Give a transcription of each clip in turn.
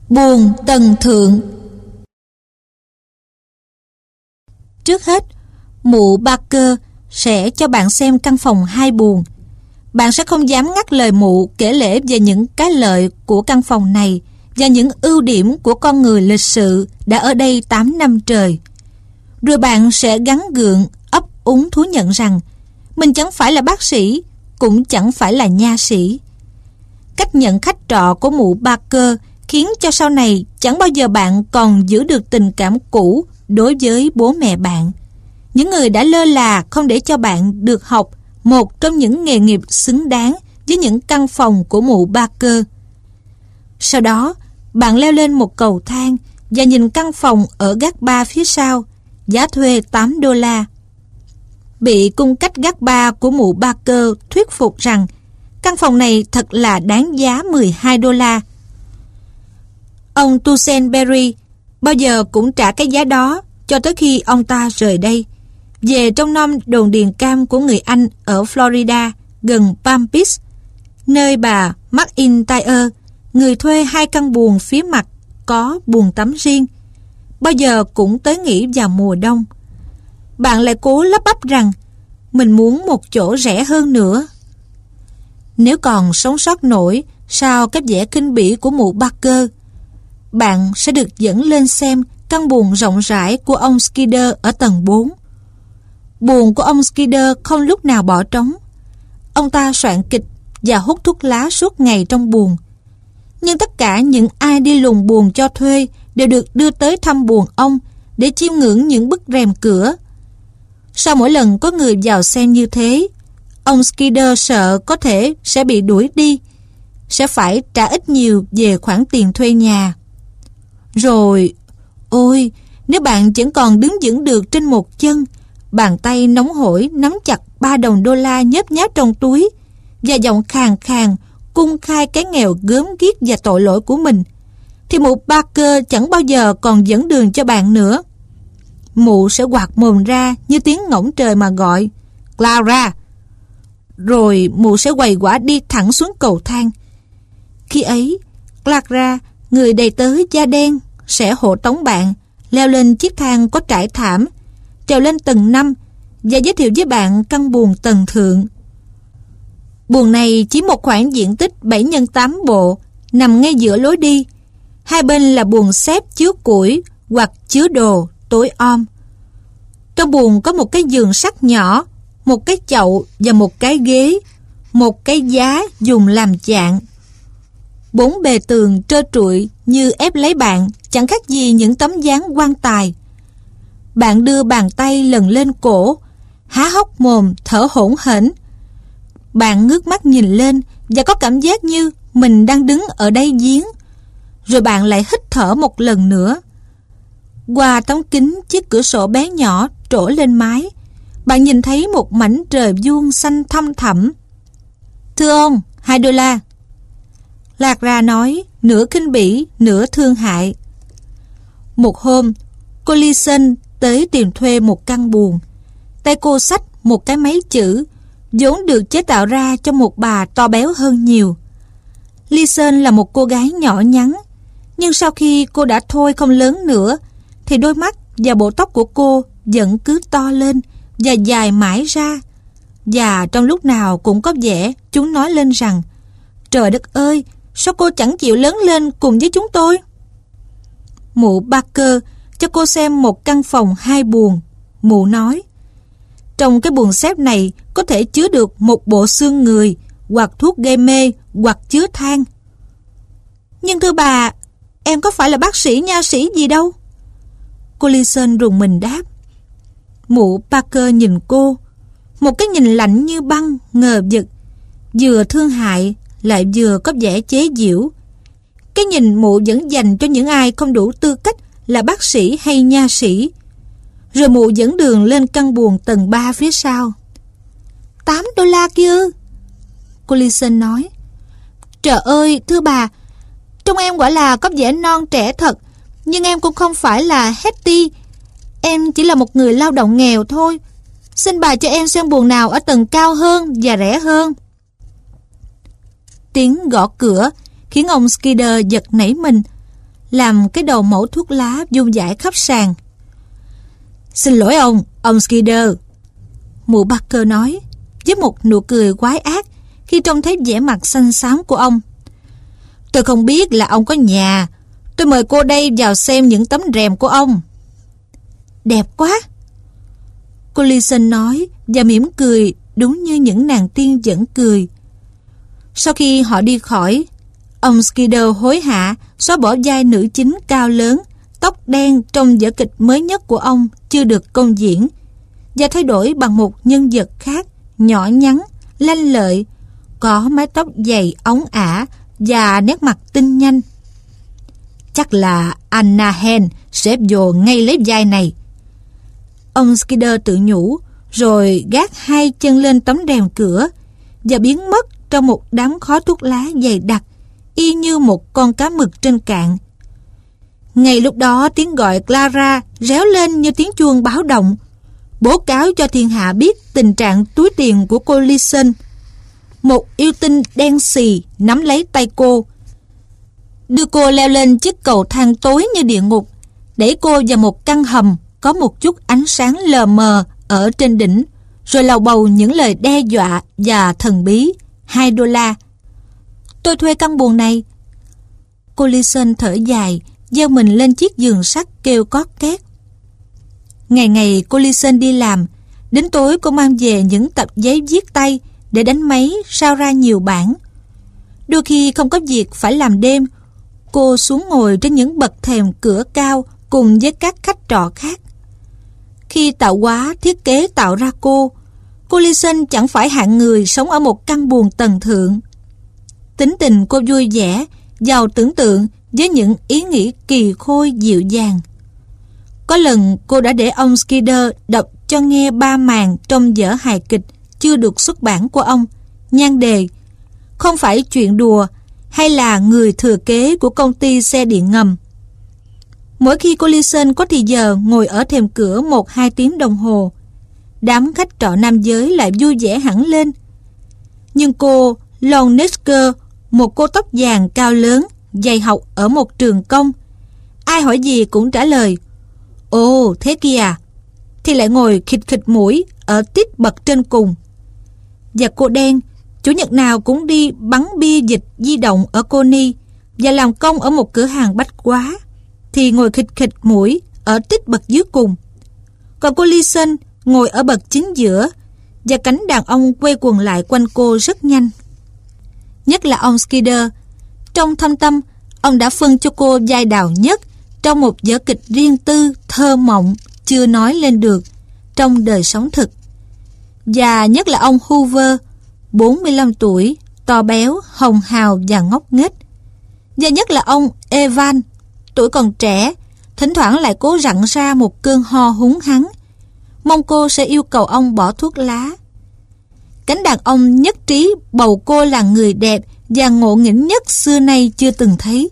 Buồng tầng thượng. Trước hết, mụ Barker sẽ cho bạn xem căn phòng 2 buồng. Bạn sẽ không dám ngắt lời mụ kể lể về những cái lợi của căn phòng này và những ưu điểm của con người lịch sự đã ở đây 8 năm trời. Rồi bạn sẽ gắng gượng ấp úng thú nhận rằng mình chẳng phải là bác sĩ, cũng chẳng phải là nha sĩ. Cách nhận khách trọ của mụ Barker khiến cho sau này chẳng bao giờ bạn còn giữ được tình cảm cũ đối với bố mẹ bạn, những người đã lơ là không để cho bạn được học một trong những nghề nghiệp xứng đáng với những căn phòng của mụ Barker. Sau đó, bạn leo lên một cầu thang và nhìn căn phòng ở gác ba phía sau, giá thuê $8. Bị cung cách gác ba của mụ Barker thuyết phục rằng căn phòng này thật là đáng giá $12. Ông Tusen Berry bao giờ cũng trả cái giá đó cho tới khi ông ta rời đây, về trong năm đồn điền cam của người Anh ở Florida, gần Palm Beach, nơi bà McIntyre, người thuê 2 căn buồng phía mặt có buồng tắm riêng, bao giờ cũng tới nghỉ vào mùa đông. Bạn lại cố lắp bắp rằng mình muốn một chỗ rẻ hơn nữa. Nếu còn sống sót nổi sau cái vẻ khinh bỉ của mụ Barker, bạn sẽ được dẫn lên xem căn buồng rộng rãi của ông Skidder ở tầng 4. Buồng của ông Skidder không lúc nào bỏ trống. Ông ta soạn kịch và hút thuốc lá suốt ngày trong buồng. Nhưng tất cả những ai đi lùng buồng cho thuê đều được đưa tới thăm buồng ông để chiêm ngưỡng những bức rèm cửa. Sau mỗi lần có người vào xem như thế, ông Skidder sợ có thể sẽ bị đuổi đi, sẽ phải trả ít nhiều về khoản tiền thuê nhà. Rồi, ôi, nếu bạn vẫn còn đứng vững được trên một chân, bàn tay nóng hổi nắm chặt $3 nhớp nháp trong túi và giọng khàn khàn cung khai cái nghèo gớm ghiếc và tội lỗi của mình, thì mụ Barker chẳng bao giờ còn dẫn đường cho bạn nữa. Mụ sẽ quạt mồm ra như tiếng ngỗng trời mà gọi Clara. Rồi mụ sẽ quầy quả đi thẳng xuống cầu thang. Khi ấy, Clara, người đầy tớ da đen, sẽ hộ tống bạn leo lên chiếc thang có trải thảm, trèo lên tầng 5 và giới thiệu với bạn căn buồng tầng thượng. Buồng này chỉ một khoảng diện tích 7x8 bộ, nằm ngay giữa lối đi. Hai bên là buồng xếp chứa củi hoặc chứa đồ tối om. Trong buồng có một cái giường sắt nhỏ, một cái chậu và một cái ghế, một cái giá dùng làm chạn. 4 bề tường trơ trụi như ép lấy bạn, chẳng khác gì những tấm dáng quan tài. Bạn đưa bàn tay lần lên cổ, há hốc mồm thở hổn hển. Bạn ngước mắt nhìn lên và có cảm giác như mình đang đứng ở đáy giếng. Rồi bạn lại hít thở một lần nữa. Qua tấm kính chiếc cửa sổ bé nhỏ trổ lên mái, bạn nhìn thấy một mảnh trời vuông xanh thăm thẳm. Thưa ông, $2. Clara nói, nửa khinh bỉ, nửa thương hại. Một hôm, cô Leeson tới tìm thuê một căn buồng. Tay cô xách một cái máy chữ, vốn được chế tạo ra cho một bà to béo hơn nhiều. Leeson là một cô gái nhỏ nhắn, nhưng sau khi cô đã thôi không lớn nữa, thì đôi mắt và bộ tóc của cô vẫn cứ to lên và dài mãi ra. Và trong lúc nào cũng có vẻ chúng nói lên rằng, trời đất ơi, sao cô chẳng chịu lớn lên cùng với chúng tôi? Mụ Barker cho cô xem một căn phòng 2 buồng. Mụ nói, trong cái buồng xếp này có thể chứa được một bộ xương người, hoặc thuốc gây mê, hoặc chứa than. Nhưng thưa bà, em có phải là bác sĩ nha sĩ gì đâu. Cô Leeson rùng mình đáp. Mụ Barker nhìn cô, một cái nhìn lạnh như băng, ngờ vực, vừa thương hại lại vừa có vẻ chế giễu. Cái nhìn mụ vẫn dành cho những ai không đủ tư cách là bác sĩ hay nha sĩ. Rồi mụ dẫn đường lên căn buồng tầng 3 phía sau. $8 kia ư? Cô Leeson nói. Trời ơi, thưa bà, trông em quả là có vẻ non trẻ thật, nhưng em cũng không phải là Hetty. Em chỉ là một người lao động nghèo thôi. Xin bà cho em xem buồng nào ở tầng cao hơn và rẻ hơn. Tiếng gõ cửa khiến ông Skidder giật nảy mình. làm cái đầu mẩu thuốc lá vung vãi khắp sàn. "Xin lỗi ông Skinner," mụ Barker nói, với một nụ cười quái ác khi trông thấy vẻ mặt xanh xám của ông. "Tôi không biết là ông có nhà. Tôi mời cô đây vào xem những tấm rèm của ông." "Đẹp quá," cô Leeson nói và mỉm cười đúng như những nàng tiên vẫn cười. Sau khi họ đi khỏi, ông Skinner hối hả xóa bỏ vai nữ chính cao lớn, tóc đen trong vở kịch mới nhất của ông chưa được công diễn, và thay đổi bằng một nhân vật khác, nhỏ nhắn, lanh lợi, có mái tóc dày óng ả và nét mặt tinh nhanh. "Chắc là Anna Hen sẽ vô ngay lấy vai này," ông Skinner tự nhủ, rồi gác hai chân lên tấm rèm cửa và biến mất trong một đám khói thuốc lá dày đặc, y như một con cá mực trên cạn. Ngay lúc đó, tiếng gọi Clara réo lên như tiếng chuông báo động, bố cáo cho thiên hạ biết tình trạng túi tiền của cô Leeson. Một yêu tinh đen xì nắm lấy tay cô, đưa cô leo lên chiếc cầu thang tối như địa ngục, đẩy cô vào một căn hầm có một chút ánh sáng lờ mờ ở trên đỉnh, rồi lầu bầu những lời đe dọa và thần bí. $2. "Tôi thuê căn buồng này." Cô Leeson thở dài, gieo mình lên chiếc giường sắt kêu cót két. Ngày ngày cô Leeson đi làm, đến tối cô mang về những tập giấy viết tay để đánh máy sao ra nhiều bản. Đôi khi không có việc phải làm đêm, cô xuống ngồi trên những bậc thềm cửa cao cùng với các khách trọ khác. Khi tạo hóa thiết kế tạo ra cô Leeson chẳng phải hạng người sống ở một căn buồng tầng thượng. Tính tình cô vui vẻ, giàu tưởng tượng với những ý nghĩ kỳ khôi dịu dàng. Có lần cô đã để ông Skinner đọc cho nghe 3 màn trong vở hài kịch chưa được xuất bản của ông, nhan đề "Không phải chuyện đùa" hay là "Người thừa kế của công ty xe điện ngầm". Mỗi khi cô Leeson có thì giờ ngồi ở thềm cửa 1-2 tiếng đồng hồ, đám khách trọ nam giới lại vui vẻ hẳn lên. Nhưng cô Longnecker, một cô tóc vàng cao lớn, dạy học ở một trường công, ai hỏi gì cũng trả lời "Ồ, thế kia à?", thì lại ngồi khịt khịt mũi ở tít bậc trên cùng. Và cô đen, chủ nhật nào cũng đi bắn bia dịch di động ở Coney và làm công ở một cửa hàng bách hóa, thì ngồi khịt khịt mũi ở tít bậc dưới cùng. Còn cô Leeson ngồi ở bậc chính giữa, và cánh đàn ông quay quần lại quanh cô rất nhanh. Nhất là ông Skinner. Trong thâm tâm, ông đã phân cho cô vai đào nhất trong một vở kịch riêng tư, thơ mộng, chưa nói lên được trong đời sống thực. Và nhất là ông Hoover, 45 tuổi, to béo, hồng hào và ngốc nghếch. Và nhất là ông Evan, tuổi còn trẻ, thỉnh thoảng lại cố rặn ra một cơn ho húng hắng, mong cô sẽ yêu cầu ông bỏ thuốc lá. Cánh đàn ông nhất trí bầu cô là người đẹp và ngộ nghĩnh nhất xưa nay chưa từng thấy.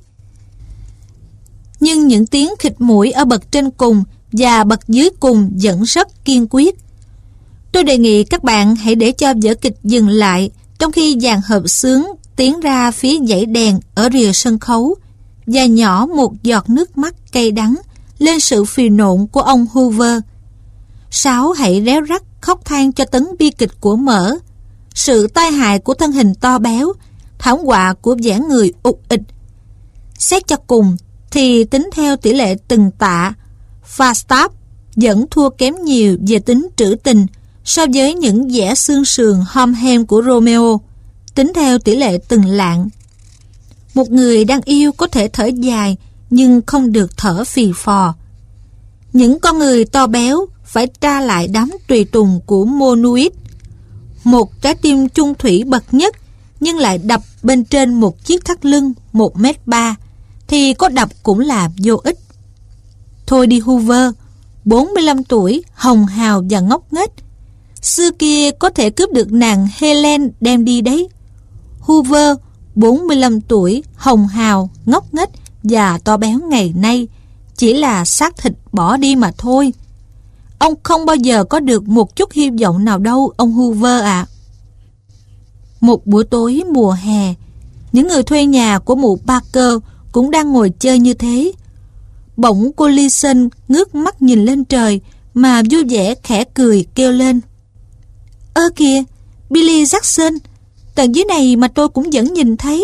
Nhưng những tiếng khịt mũi ở bậc trên cùng và bậc dưới cùng vẫn rất kiên quyết. Tôi đề nghị các bạn hãy để cho vở kịch dừng lại trong khi dàn hợp xướng tiến ra phía dãy đèn ở rìa sân khấu và nhỏ một giọt nước mắt cay đắng lên sự phì nộn của ông Hoover. Sáu hãy réo rắt khóc than cho tấn bi kịch của mỡ, sự tai hại của thân hình to béo, thảm họa của vẻ người ụt ịch. Xét cho cùng thì tính theo tỷ lệ từng tạ, Falstaff vẫn thua kém nhiều về tính trữ tình so với những vẻ xương sườn hom hem của Romeo, tính theo tỷ lệ từng lạng. Một người đang yêu có thể thở dài nhưng không được thở phì phò. Những con người to béo phải tra lại đám tùy tùng của Monuit, một trái tim chung thủy bậc nhất nhưng lại đập bên trên một chiếc thắt lưng 1m3, thì có đập cũng là vô ích. Thôi đi Hoover, 45 tuổi, hồng hào và ngốc nghếch. Xưa kia có thể cướp được nàng Helen đem đi đấy. Hoover, 45 tuổi, hồng hào, ngốc nghếch và to béo ngày nay chỉ là xác thịt bỏ đi mà thôi. Ông không bao giờ có được một chút hy vọng nào đâu, ông Hoover ạ. Một buổi tối mùa hè, những người thuê nhà của mụ Barker cũng đang ngồi chơi như thế. Bỗng cô Leeson ngước mắt nhìn lên trời mà vui vẻ khẽ cười kêu lên: Ơ kìa, Billy Jackson, tận dưới này mà tôi cũng vẫn nhìn thấy.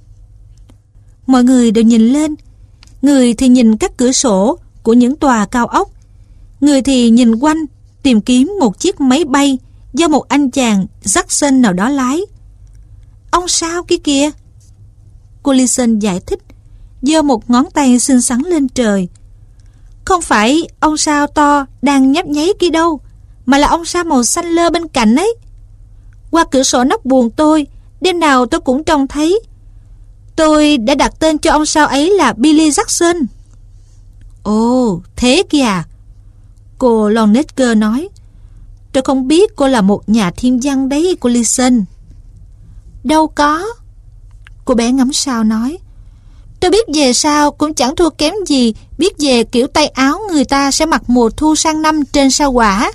Mọi người đều nhìn lên, người thì nhìn các cửa sổ của những tòa cao ốc, người thì nhìn quanh tìm kiếm một chiếc máy bay do một anh chàng Jackson nào đó lái. Ông sao kia kìa, cô Leeson giải thích, giơ một ngón tay xinh xắn lên trời. Không phải ông sao to đang nhấp nháy kia đâu, mà là ông sao màu xanh lơ bên cạnh ấy. Qua cửa sổ nóc buồng tôi, đêm nào tôi cũng trông thấy. Tôi đã đặt tên cho ông sao ấy là Billy Jackson. Ồ, thế kìa, cô Longnecker nói. Tôi không biết cô là một nhà thiên văn đấy, cô Leeson. Đâu có, cô bé ngắm sao nói. Tôi biết về sao cũng chẳng thua kém gì biết về kiểu tay áo người ta sẽ mặc mùa thu sang năm trên sao Hỏa.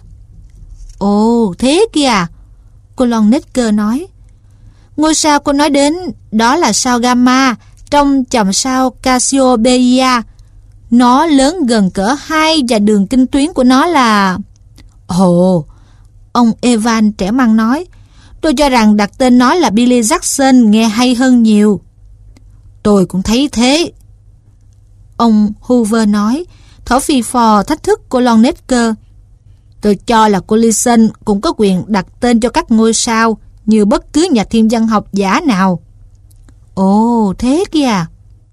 Ồ, thế kìa, cô Longnecker nói. Ngôi sao cô nói đến đó là sao Gamma trong chòm sao Cassiopeia. Nó lớn gần cỡ 2 và đường kinh tuyến của nó là... Ồ, ông Evan trẻ măng nói. Tôi cho rằng đặt tên nó là Billy Jackson nghe hay hơn nhiều. Tôi cũng thấy thế, ông Hoover nói, thở phì phò thách thức cô Longnecker. Tôi cho là cô Leeson cũng có quyền đặt tên cho các ngôi sao như bất cứ nhà thiên văn học giả nào. Ồ, thế kìa.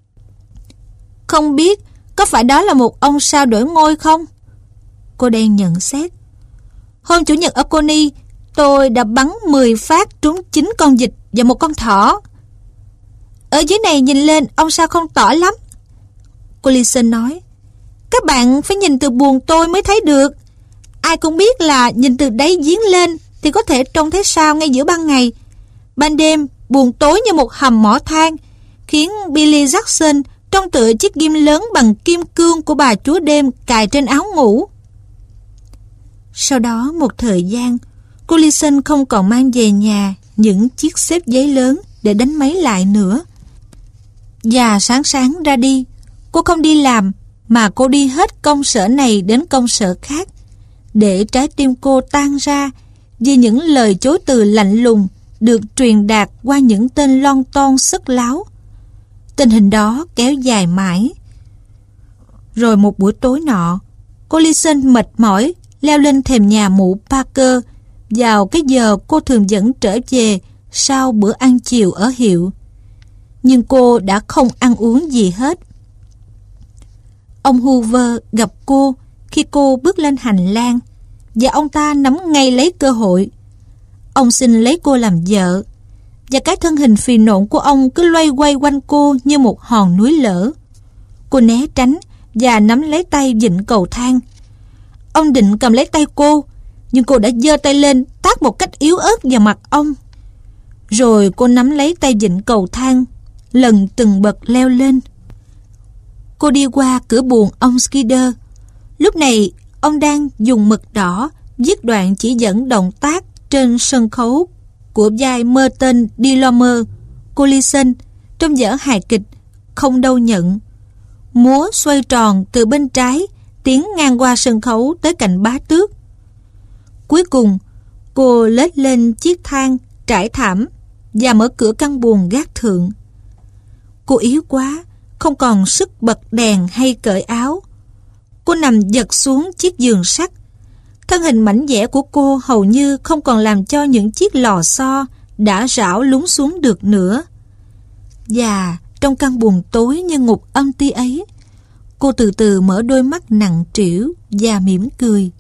Không biết có phải đó là một ông sao đổi ngôi không? Cô đen nhận xét. Hôm Chủ nhật ở Coney, tôi đã bắn 10 phát trúng 9 con vịt và một con thỏ. Ở dưới này nhìn lên ông sao không tỏ lắm, cô Leeson nói. Các bạn phải nhìn từ buồng tôi mới thấy được. Ai cũng biết là nhìn từ đáy giếng lên thì có thể trông thấy sao ngay giữa ban ngày. Ban đêm buồng tối như một hầm mỏ than, khiến Billy Jackson trông tựa chiếc ghim lớn bằng kim cương của bà chúa đêm cài trên áo ngủ. Sau đó một thời gian, cô Leeson không còn mang về nhà những chiếc xếp giấy lớn để đánh máy lại nữa. Và sáng sáng ra đi, cô không đi làm mà cô đi hết công sở này đến công sở khác, để trái tim cô tan ra vì những lời chối từ lạnh lùng được truyền đạt qua những tên lon ton sức láo. Tình hình đó kéo dài mãi. Rồi một buổi tối nọ, cô Leeson mệt mỏi leo lên thềm nhà mụ Parker vào cái giờ cô thường dẫn trở về sau bữa ăn chiều ở hiệu. Nhưng cô đã không ăn uống gì hết. Ông Hoover gặp cô khi cô bước lên hành lang, và ông ta nắm ngay lấy cơ hội. Ông xin lấy cô làm vợ, và cái thân hình phì nộn của ông cứ loay quay quanh cô như một hòn núi lở. Cô né tránh và nắm lấy tay vịn cầu thang. Ông định cầm lấy tay cô, nhưng cô đã giơ tay lên tát một cách yếu ớt vào mặt ông. Rồi cô nắm lấy tay vịn cầu thang, lần từng bậc leo lên. Cô đi qua cửa buồng ông Skidder. Lúc này ông đang dùng mực đỏ viết đoạn chỉ dẫn động tác trên sân khấu của vai Merton Delorme, cô Leeson, trong vở hài kịch Không Đâu Nhận. Múa xoay tròn từ bên trái tiến ngang qua sân khấu tới cạnh bá tước. Cuối cùng cô lết lên chiếc thang trải thảm và mở cửa căn buồng gác thượng. Cô yếu quá, không còn sức bật đèn hay cởi áo. Cô nằm giật xuống chiếc giường sắt. Thân hình mảnh dẻ của cô hầu như không còn làm cho những chiếc lò xo đã rảo lún xuống được nữa. Và trong căn buồng tối như ngục âm ti ấy, cô từ từ mở đôi mắt nặng trĩu và mỉm cười.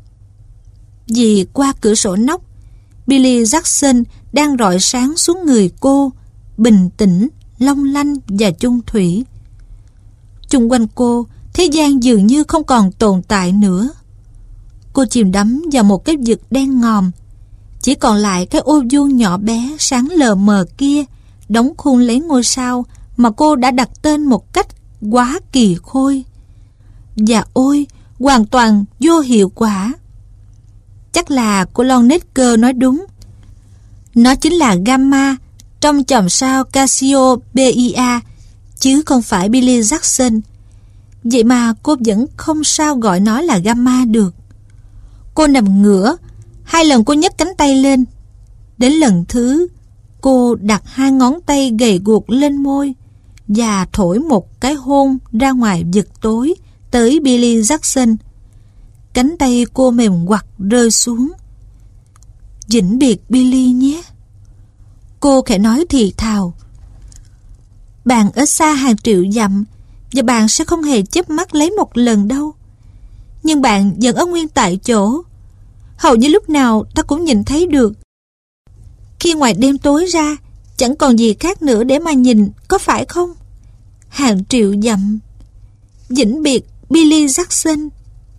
Vì qua cửa sổ nóc, Billy Jackson đang rọi sáng xuống người cô, bình tĩnh, long lanh và chung thủy. Chung quanh cô, thế gian dường như không còn tồn tại nữa. Cô chìm đắm vào một cái vực đen ngòm. Chỉ còn lại cái ô vuông nhỏ bé sáng lờ mờ kia, đóng khung lấy ngôi sao mà cô đã đặt tên một cách quá kỳ khôi. Và ôi, hoàn toàn vô hiệu quả. Chắc là cô Longnecker nói đúng. Nó chính là Gamma trong chòm sao Cassiopeia, chứ không phải Billy Jackson. Vậy mà cô vẫn không sao gọi nó là Gamma được. Cô nằm ngửa, 2 lần cô nhấc cánh tay lên. Đến lần thứ, cô đặt 2 ngón tay gầy guộc lên môi và thổi một cái hôn ra ngoài vực tối tới Billy Jackson. Cánh tay cô mềm quặt rơi xuống. Vĩnh biệt Billy nhé. Cô khẽ nói thì thào. Bạn ở xa hàng triệu dặm và bạn sẽ không hề chớp mắt lấy một lần đâu. Nhưng bạn vẫn ở nguyên tại chỗ. Hầu như lúc nào ta cũng nhìn thấy được. Khi ngoài đêm tối ra, chẳng còn gì khác nữa để mà nhìn, có phải không? Hàng triệu dặm. Vĩnh biệt Billy Jackson.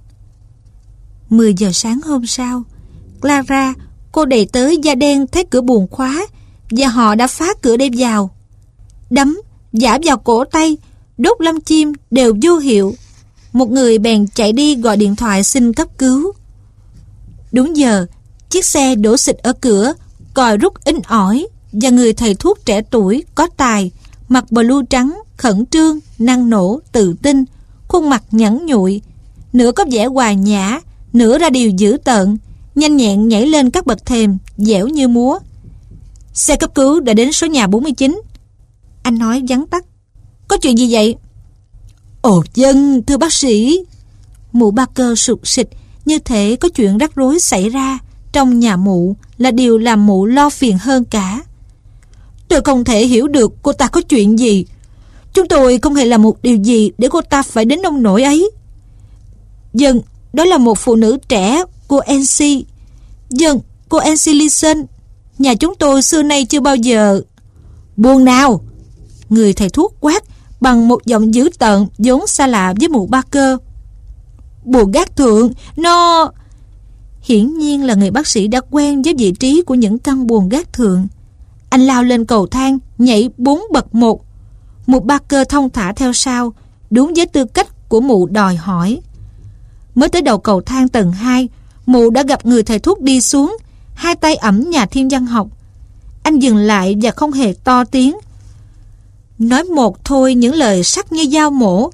10 giờ sáng hôm sau, Clara, cô đầy tới da đen thấy cửa buồng khóa và họ đã phá cửa để vào. Đấm, giã vào cổ tay, đốt lâm chim đều vô hiệu. Một người bèn chạy đi gọi điện thoại xin cấp cứu. Đúng giờ, chiếc xe đổ xịch ở cửa, còi rút inh ỏi và người thầy thuốc trẻ tuổi có tài, mặc blue trắng, khẩn trương, năng nổ, tự tin, khuôn mặt nhẵn nhụi, nửa có vẻ hòa nhã, nửa ra điều dữ tợn, nhanh nhẹn nhảy lên các bậc thềm, dẻo như múa. Xe cấp cứu đã đến số nhà 49. Anh nói vắn tắt. Có chuyện gì vậy? Ồ dân, thưa bác sĩ. Mụ Barker sụt sịt, như thể có chuyện rắc rối xảy ra trong nhà mụ là điều làm mụ lo phiền hơn cả. Tôi không thể hiểu được cô ta có chuyện gì. Chúng tôi không hề làm một điều gì để cô ta phải đến nông nỗi ấy. Dân, đó là một phụ nữ trẻ, cô Nancy. Dân, cô Nancy Leeson. Nhà chúng tôi xưa nay chưa bao giờ... Buồn nào! Người thầy thuốc quát bằng một giọng dữ tợn vốn xa lạ với mụ Barker. Buồng gác thượng, nó... Hiển nhiên là người bác sĩ đã quen với vị trí của những căn buồng gác thượng. Anh lao lên cầu thang, nhảy 4 bậc 1. Mụ Barker thong thả theo sau, đúng với tư cách của mụ đòi hỏi. Mới tới đầu cầu thang tầng 2, mụ đã gặp người thầy thuốc đi xuống, 2 tay ẵm nhà thiên văn học. Anh dừng lại và không hề to tiếng. Nói một thôi những lời sắc như dao mổ.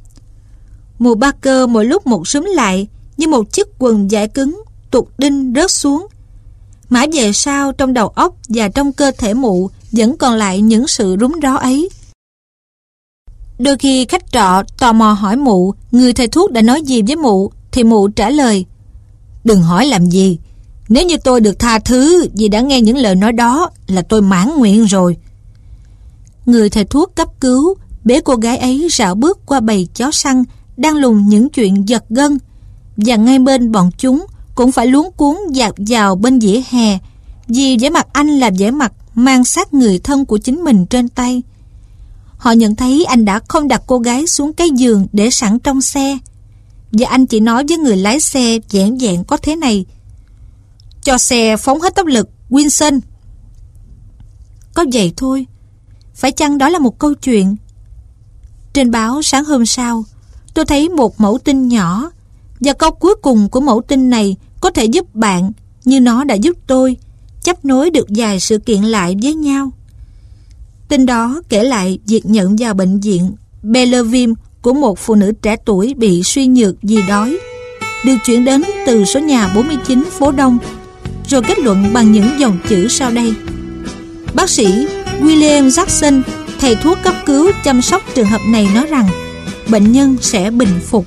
Mụ Barker mỗi lúc một súm lại, như một chiếc quần vải cứng tuột đinh rớt xuống. Mãi về sau, trong đầu óc và trong cơ thể mụ vẫn còn lại những sự rúng ró ấy. Đôi khi khách trọ tò mò hỏi mụ người thầy thuốc đã nói gì với mụ, thì mụ trả lời: Đừng hỏi làm gì. Nếu như tôi được tha thứ vì đã nghe những lời nói đó là tôi mãn nguyện rồi. Người thầy thuốc cấp cứu bế cô gái ấy rảo bước qua bầy chó săn đang lùng những chuyện giật gân, và ngay bên bọn chúng cũng phải luống cuống dạt vào bên vỉa hè, vì vẻ mặt anh là vẻ mặt mang xác người thân của chính mình trên tay. Họ nhận thấy anh đã không đặt cô gái xuống cái giường để sẵn trong xe, và anh chỉ nói với người lái xe vẻn vẹn có thế này: Cho xe phóng hết tốc lực, Wilson. Có vậy thôi. Phải chăng đó là một câu chuyện? Trên báo sáng hôm sau, tôi thấy một mẫu tin nhỏ, và câu cuối cùng của mẫu tin này có thể giúp bạn, như nó đã giúp tôi, chấp nối được vài sự kiện lại với nhau. Tin đó kể lại việc nhận vào bệnh viện Belleville của một phụ nữ trẻ tuổi bị suy nhược vì đói, được chuyển đến từ số nhà 49 phố Đông, rồi kết luận bằng những dòng chữ sau đây: Bác sĩ William Jackson, thầy thuốc cấp cứu chăm sóc trường hợp này, nói rằng bệnh nhân sẽ bình phục.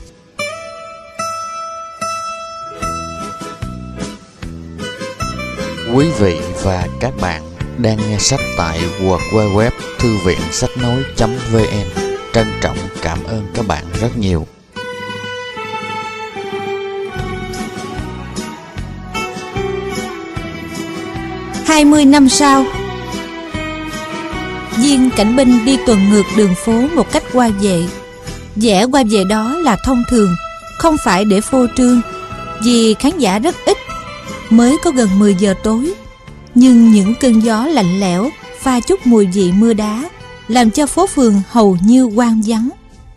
Quý vị và các bạn đang nghe sách tại www thư viện sách nói.vn. Trân trọng cảm ơn các bạn rất nhiều. Hai 20 năm sau, viên cảnh binh đi tuần ngược đường phố một cách qua vệ. Vẻ qua vệ đó là thông thường, không phải để phô trương, vì khán giả rất ít. Mới có gần 10 giờ tối, nhưng những cơn gió lạnh lẽo pha chút mùi vị mưa đá làm cho phố phường hầu như hoang vắng.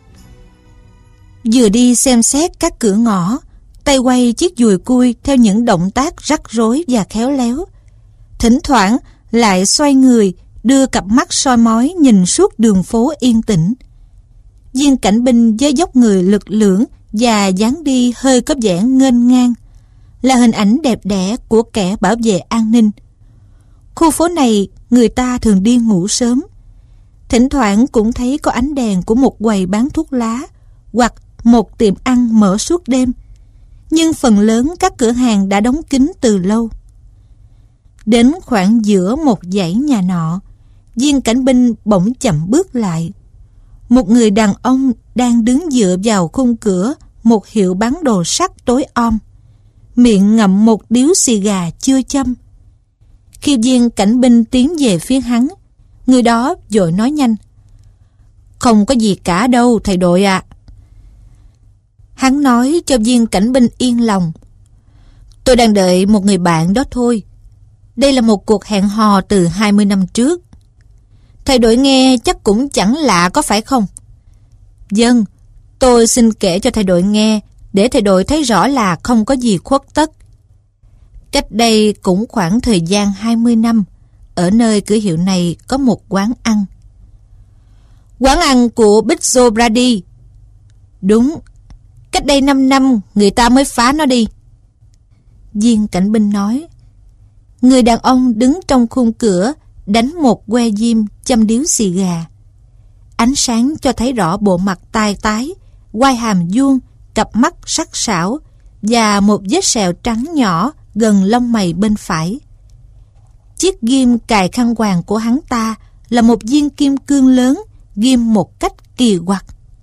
Vừa đi xem xét các cửa ngõ, tay quay chiếc dùi cui theo những động tác rắc rối và khéo léo. Thỉnh thoảng lại xoay người đưa cặp mắt soi mói nhìn suốt đường phố yên tĩnh. Viên cảnh binh với dốc người lực lưỡng và dáng đi hơi có vẻ nghênh ngang là hình ảnh đẹp đẽ của kẻ bảo vệ an ninh. Khu phố này người ta thường đi ngủ sớm. Thỉnh thoảng cũng thấy có ánh đèn của một quầy bán thuốc lá hoặc một tiệm ăn mở suốt đêm. Nhưng phần lớn các cửa hàng đã đóng kín từ lâu. Đến khoảng giữa một dãy nhà nọ, viên cảnh binh bỗng chậm bước lại. Một người đàn ông đang đứng dựa vào khung cửa một hiệu bán đồ sắt tối om, miệng ngậm một điếu xì gà chưa châm. Khi viên cảnh binh tiến về phía hắn, người đó vội nói nhanh: "Không có gì cả đâu thầy đội ạ." Hắn nói cho viên cảnh binh yên lòng: "Tôi đang đợi một người bạn đó thôi. Đây là một cuộc hẹn hò từ 20 năm trước. Thầy đội nghe chắc cũng chẳng lạ có phải không?" "Vâng, tôi xin kể cho thầy đội nghe để thầy đội thấy rõ là không có gì khuất tất. Cách đây cũng khoảng thời gian 20 năm, ở nơi cửa hiệu này có một quán ăn." "Quán ăn của Big Joe Brady?" "Đúng, cách đây 5 năm người ta mới phá nó đi." Viên cảnh binh nói. Người đàn ông đứng trong khung cửa đánh một que diêm châm điếu xì gà. Ánh sáng cho thấy rõ bộ mặt tai tái, quai hàm vuông, cặp mắt sắc sảo và một vết sẹo trắng nhỏ gần lông mày bên phải. Chiếc ghim cài khăn quàng của hắn ta là một viên kim cương lớn ghim một cách kỳ quặc.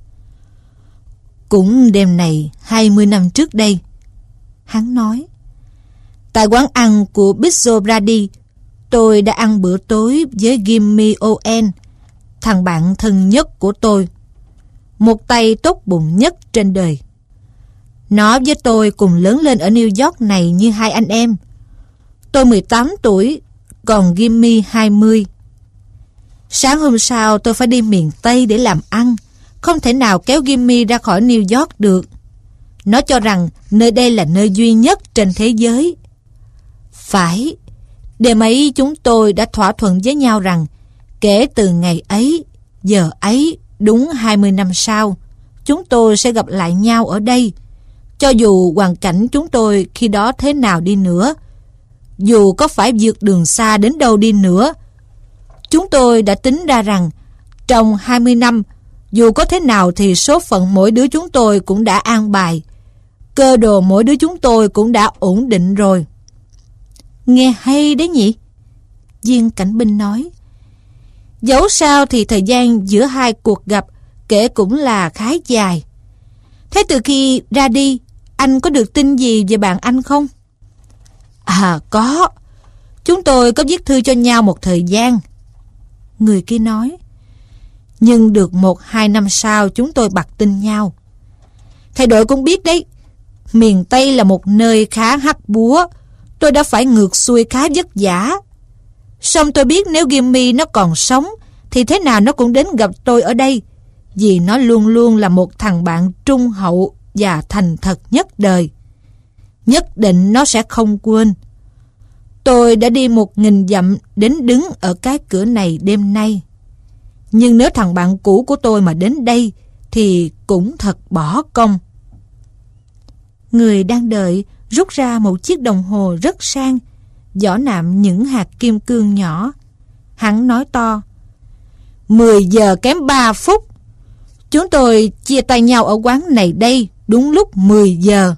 "Cũng đêm này 20 năm trước đây," hắn nói, "tại quán ăn của Big Joe Brady, tôi đã ăn bữa tối với Jimmy Owen, thằng bạn thân nhất của tôi, một tay tốt bụng nhất trên đời. Nó với tôi cùng lớn lên ở New York này như hai anh em. Tôi 18 tuổi, còn Jimmy 20. Sáng hôm sau tôi phải đi miền Tây để làm ăn, không thể nào kéo Jimmy ra khỏi New York được. Nó cho rằng nơi đây là nơi duy nhất trên thế giới. Phải, đêm ấy chúng tôi đã thỏa thuận với nhau rằng kể từ ngày ấy, giờ ấy, đúng 20 năm sau, chúng tôi sẽ gặp lại nhau ở đây, cho dù hoàn cảnh chúng tôi khi đó thế nào đi nữa, dù có phải vượt đường xa đến đâu đi nữa. Chúng tôi đã tính ra rằng trong 20 năm, dù có thế nào thì số phận mỗi đứa chúng tôi cũng đã an bài, cơ đồ mỗi đứa chúng tôi cũng đã ổn định rồi." "Nghe hay đấy nhỉ?" Viên cảnh binh nói. "Dẫu sao thì thời gian giữa hai cuộc gặp kể cũng là khá dài. Thế từ khi ra đi, anh có được tin gì về bạn anh không?" "À có, chúng tôi có viết thư cho nhau một thời gian," người kia nói. "Nhưng được 1-2 năm sau chúng tôi bặt tin nhau. Thầy đội cũng biết đấy, miền Tây là một nơi khá hắc búa. Tôi đã phải ngược xuôi khá vất vả. Song tôi biết nếu Jimmy nó còn sống thì thế nào nó cũng đến gặp tôi ở đây, vì nó luôn luôn là một thằng bạn trung hậu và thành thật nhất đời. Nhất định nó sẽ không quên. Tôi đã đi 1000 dặm đến đứng ở cái cửa này đêm nay. Nhưng nếu thằng bạn cũ của tôi mà đến đây thì cũng thật bỏ công." Người đang đợi rút ra một chiếc đồng hồ rất sang, vỏ nạm những hạt kim cương nhỏ. Hắn nói to: 10 giờ kém 3 phút. Chúng tôi chia tay nhau ở quán này đây đúng lúc 10 giờ.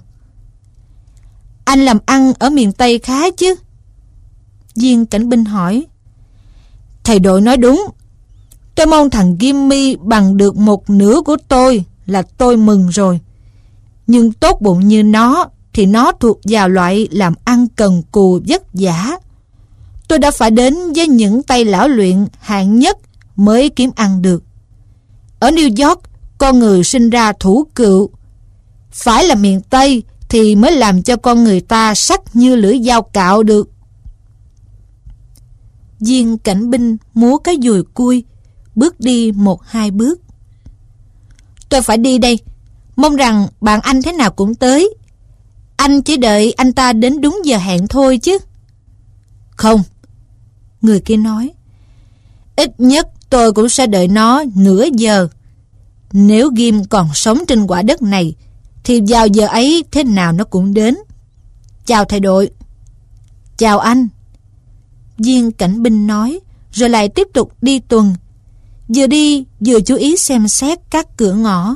Anh làm ăn ở miền Tây khá chứ? Viên cảnh binh hỏi. Thầy đội nói đúng. Tôi mong thằng Jimmy bằng được một nửa của tôi là tôi mừng rồi. Nhưng tốt bụng như nó thì nó thuộc vào loại làm ăn cần cù vất vả. Tôi đã phải đến với những tay lão luyện hạng nhất mới kiếm ăn được. Ở New York, con người sinh ra thủ cựu. Phải là miền Tây thì mới làm cho con người ta sắc như lưỡi dao cạo được. Viên cảnh binh múa cái dùi cui, bước đi 1-2 bước. Tôi phải đi đây. Mong rằng bạn anh thế nào cũng tới. Anh chỉ đợi anh ta đến đúng giờ hẹn thôi chứ. Không, người kia nói. Ít nhất tôi cũng sẽ đợi nó nửa giờ. Nếu Ghim còn sống trên quả đất này thì vào giờ ấy thế nào nó cũng đến. Chào thầy đội. Chào anh, viên cảnh binh nói, rồi lại tiếp tục đi tuần. Vừa đi vừa chú ý xem xét các cửa ngõ.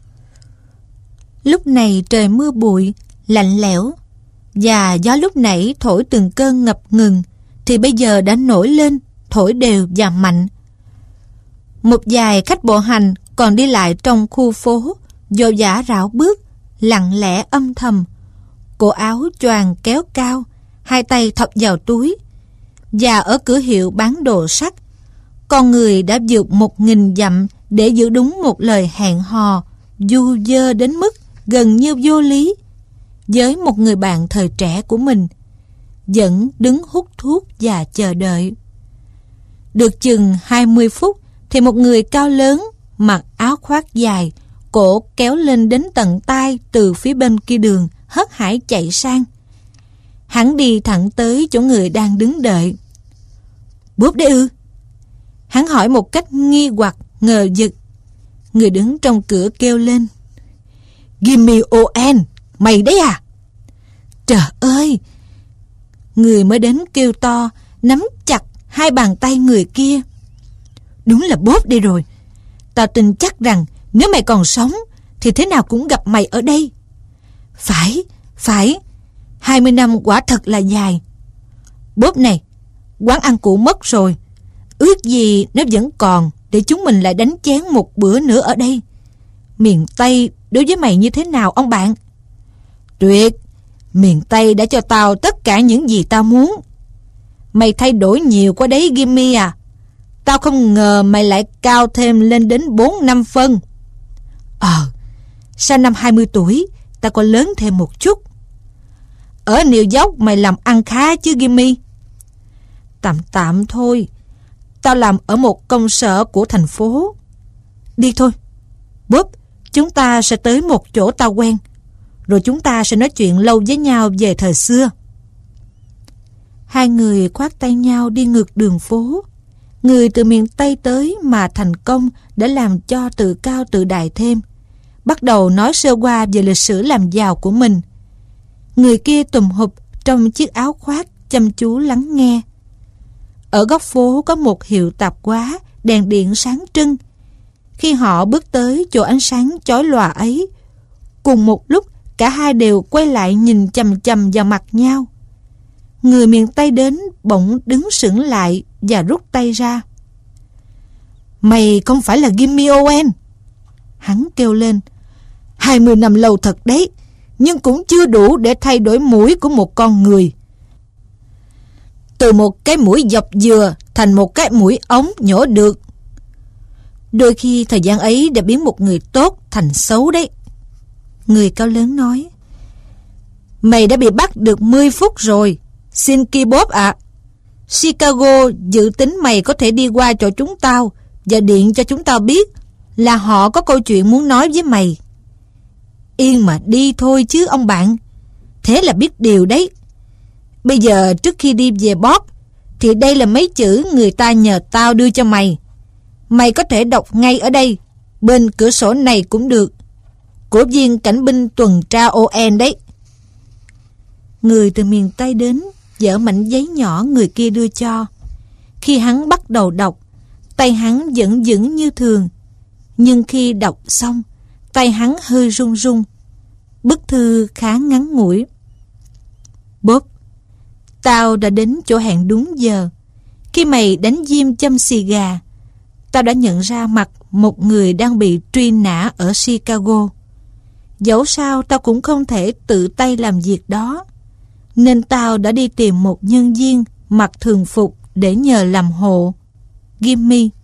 Lúc này trời mưa bụi, lạnh lẽo, và gió lúc nãy thổi từng cơn ngập ngừng thì bây giờ đã nổi lên, thổi đều và mạnh. Một vài khách bộ hành còn đi lại trong khu phố, vội vã rảo bước, lặng lẽ âm thầm, cổ áo choàng kéo cao, hai tay thọc vào túi. Và ở cửa hiệu bán đồ sắt, con người đã vượt 1000 dặm để giữ đúng một lời hẹn hò du dơ đến mức gần như vô lý với một người bạn thời trẻ của mình, vẫn đứng hút thuốc và chờ đợi. Được chừng 20 phút thì một người cao lớn, mặc áo khoác dài, cổ kéo lên đến tận tai từ phía bên kia đường, hớt hải chạy sang. Hắn đi thẳng tới chỗ người đang đứng đợi. Bob đấy ư? Hắn hỏi một cách nghi hoặc, ngờ vực. Người đứng trong cửa kêu lên. Jimmy Owen, mày đấy à? Trời ơi! Người mới đến kêu to, nắm chặt hai bàn tay người kia. Đúng là Bob đây rồi. Tao tin chắc rằng nếu mày còn sống thì thế nào cũng gặp mày ở đây. Phải, 20 năm quả thật là dài. Bob này, quán ăn cũ mất rồi. Ước gì nó vẫn còn để chúng mình lại đánh chén một bữa nữa ở đây. Miền Tây đối với mày như thế nào ông bạn? Tuyệt! Miền Tây đã cho tao tất cả những gì tao muốn. Mày thay đổi nhiều quá đấy Jimmy à. Tao không ngờ mày lại cao thêm lên đến 4-5 phân. Sau năm 20 tuổi tao có lớn thêm một chút. Ở New York mày làm ăn khá chứ Jimmy? Tạm thôi. Tao làm ở một công sở của thành phố. Đi thôi Bob, chúng ta sẽ tới một chỗ tao quen, rồi chúng ta sẽ nói chuyện lâu với nhau về thời xưa. Hai người khoác tay nhau đi ngược đường phố. Người từ miền Tây tới mà thành công đã làm cho tự cao tự đại thêm, bắt đầu nói sơ qua về lịch sử làm giàu của mình. Người kia tùm hụp trong chiếc áo khoác, chăm chú lắng nghe. Ở góc phố có một hiệu tạp hóa, đèn điện sáng trưng. Khi họ bước tới chỗ ánh sáng chói lòa ấy, cùng một lúc cả hai đều quay lại nhìn chằm chằm vào mặt nhau. Người miền Tây đến bỗng đứng sững lại và rút tay ra. Mày không phải là Jimmy Owen? Hắn kêu lên. 20 năm lâu thật đấy, nhưng cũng chưa đủ để thay đổi mũi của một con người. Từ một cái mũi dọc dừa thành một cái mũi ống nhổ được. Đôi khi thời gian ấy đã biến một người tốt thành xấu đấy. Người cao lớn nói. Mày đã bị bắt được 10 phút rồi, Shinky Bob ạ. Chicago dự tính mày có thể đi qua chỗ chúng tao và điện cho chúng tao biết là họ có câu chuyện muốn nói với mày. Yên mà đi thôi chứ ông bạn. Thế là biết điều đấy. Bây giờ trước khi đi về Bob thì đây là mấy chữ người ta nhờ tao đưa cho mày. Mày có thể đọc ngay ở đây, bên cửa sổ này cũng được. Của viên cảnh binh tuần tra Owen đấy. Người từ miền Tây đến dở mảnh giấy nhỏ người kia đưa cho. Khi hắn bắt đầu đọc, tay hắn vẫn vững như thường. Nhưng khi đọc xong, tay hắn hơi run run. Bức thư khá ngắn ngủi. Bob, tao đã đến chỗ hẹn đúng giờ. Khi mày đánh diêm châm xì gà, tao đã nhận ra mặt một người đang bị truy nã ở Chicago. Dẫu sao tao cũng không thể tự tay làm việc đó, nên tao đã đi tìm một nhân viên mặc thường phục để nhờ làm hộ. Gimme.